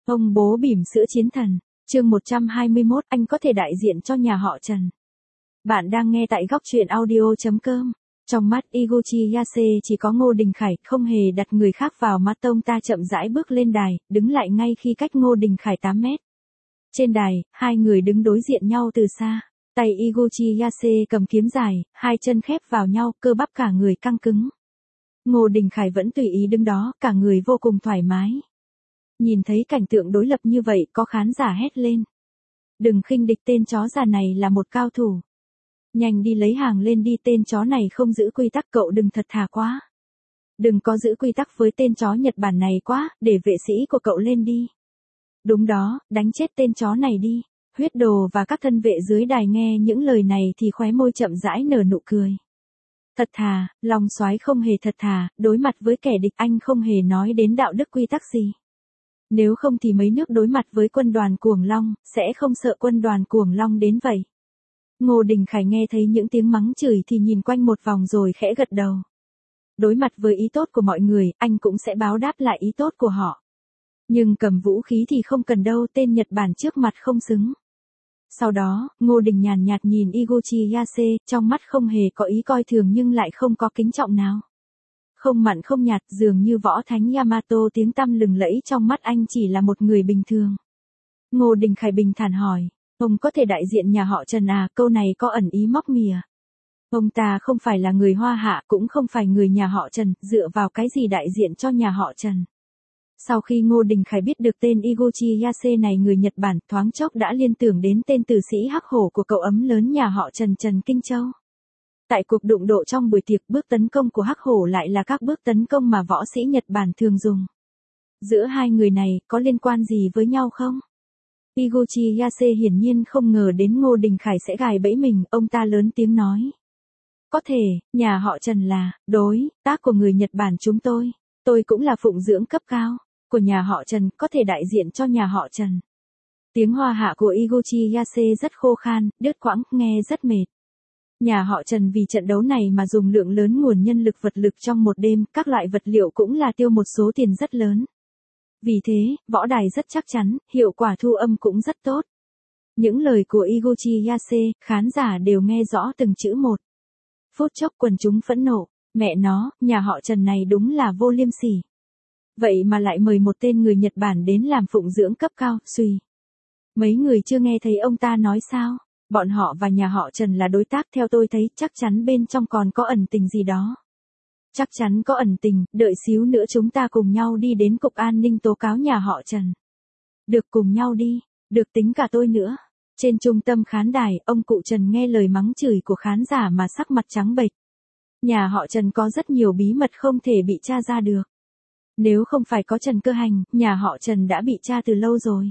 Ông bố bỉm sữa chiến thần, chương 121, anh có thể đại diện cho nhà họ Trần. Bạn đang nghe tại góc truyện audio.com. Trong mắt Iguchi Yase chỉ có Ngô Đình Khải, không hề đặt người khác vào mắt. Ông ta chậm rãi bước lên đài, đứng lại ngay khi cách Ngô Đình Khải 8 mét. Trên đài, hai người đứng đối diện nhau từ xa. Tay Iguchi Yase cầm kiếm dài, hai chân khép vào nhau, cơ bắp cả người căng cứng. Ngô Đình Khải vẫn tùy ý đứng đó, cả người vô cùng thoải mái. Nhìn thấy cảnh tượng đối lập như vậy, có khán giả hét lên. Đừng khinh địch, tên chó già này là một cao thủ. Nhanh đi lấy hàng lên đi, tên chó này không giữ quy tắc, cậu đừng thật thà quá. Đừng có giữ quy tắc với tên chó Nhật Bản này quá, để vệ sĩ của cậu lên đi. Đúng đó, đánh chết tên chó này đi. Huyết Đồ và các thân vệ dưới đài nghe những lời này thì khóe môi chậm rãi nở nụ cười. Thật thà, Long Soái không hề thật thà, đối mặt với kẻ địch anh không hề nói đến đạo đức quy tắc gì. Nếu không thì mấy nước đối mặt với quân đoàn Cuồng Long, sẽ không sợ quân đoàn Cuồng Long đến vậy. Ngô Đình Khải nghe thấy những tiếng mắng chửi thì nhìn quanh một vòng rồi khẽ gật đầu. Đối mặt với ý tốt của mọi người, anh cũng sẽ báo đáp lại ý tốt của họ. Nhưng cầm vũ khí thì không cần đâu, tên Nhật Bản trước mặt không xứng. Sau đó, Ngô Đình nhàn nhạt nhìn Iguchi Yase, trong mắt không hề có ý coi thường nhưng lại không có kính trọng nào. Không mặn không nhạt, dường như võ thánh Yamato tiếng tăm lừng lẫy, trong mắt anh chỉ là một người bình thường. Ngô Đình Khải bình thản hỏi, ông có thể đại diện nhà họ Trần à? Câu này có ẩn ý móc mỉa. Ông ta không phải là người Hoa Hạ, cũng không phải người nhà họ Trần, dựa vào cái gì đại diện cho nhà họ Trần. Sau khi Ngô Đình Khải biết được tên Iguchi Yase này người Nhật Bản, thoáng chốc đã liên tưởng đến tên tử sĩ hắc hổ của cậu ấm lớn nhà họ Trần, Trần Kinh Châu. Tại cuộc đụng độ trong buổi tiệc, bước tấn công của hắc hổ lại là các bước tấn công mà võ sĩ Nhật Bản thường dùng. Giữa hai người này, có liên quan gì với nhau không? Iguchi Yase hiển nhiên không ngờ đến Ngô Đình Khải sẽ gài bẫy mình, ông ta lớn tiếng nói. Có thể, nhà họ Trần là đối tác của người Nhật Bản chúng tôi. Tôi cũng là phụng dưỡng cấp cao của nhà họ Trần, có thể đại diện cho nhà họ Trần. Tiếng Hoa Hạ của Iguchi Yase rất khô khan, đứt quãng, nghe rất mệt. Nhà họ Trần vì trận đấu này mà dùng lượng lớn nguồn nhân lực vật lực trong một đêm, các loại vật liệu cũng là tiêu một số tiền rất lớn. Vì thế, võ đài rất chắc chắn, hiệu quả thu âm cũng rất tốt. Những lời của Iguchi Yase, khán giả đều nghe rõ từng chữ một. Phút chốc quần chúng phẫn nộ, mẹ nó, nhà họ Trần này đúng là vô liêm sỉ. Vậy mà lại mời một tên người Nhật Bản đến làm phụng dưỡng cấp cao, suy. Mấy người chưa nghe thấy ông ta nói sao? Bọn họ và nhà họ Trần là đối tác, theo tôi thấy chắc chắn bên trong còn có ẩn tình gì đó. Chắc chắn có ẩn tình, đợi xíu nữa chúng ta cùng nhau đi đến cục an ninh tố cáo nhà họ Trần. Được, cùng nhau đi, được, tính cả tôi nữa. Trên trung tâm khán đài, ông cụ Trần nghe lời mắng chửi của khán giả mà sắc mặt trắng bệch. Nhà họ Trần có rất nhiều bí mật không thể bị tra ra được. Nếu không phải có Trần Cơ Hành, nhà họ Trần đã bị tra từ lâu rồi.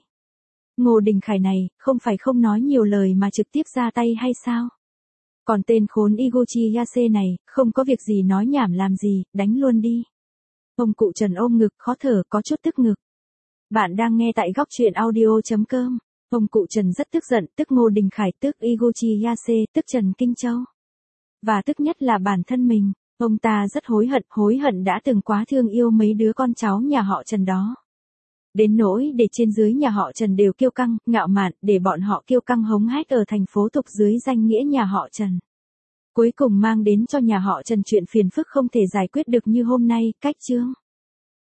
Ngô Đình Khải này, không phải không nói nhiều lời mà trực tiếp ra tay hay sao? Còn tên khốn Iguchi Yase này, không có việc gì nói nhảm làm gì, đánh luôn đi. Ông cụ Trần ôm ngực, khó thở, có chút tức ngực. Bạn đang nghe tại góc truyện audio.com. Ông cụ Trần rất tức giận, tức Ngô Đình Khải, tức Iguchi Yase, tức Trần Kinh Châu. Và tức nhất là bản thân mình. Ông ta rất hối hận đã từng quá thương yêu mấy đứa con cháu nhà họ Trần đó. Đến nỗi để trên dưới nhà họ Trần đều kiêu căng, ngạo mạn, để bọn họ kiêu căng hống hách ở thành phố tục dưới danh nghĩa nhà họ Trần. Cuối cùng mang đến cho nhà họ Trần chuyện phiền phức không thể giải quyết được như hôm nay, cách chương.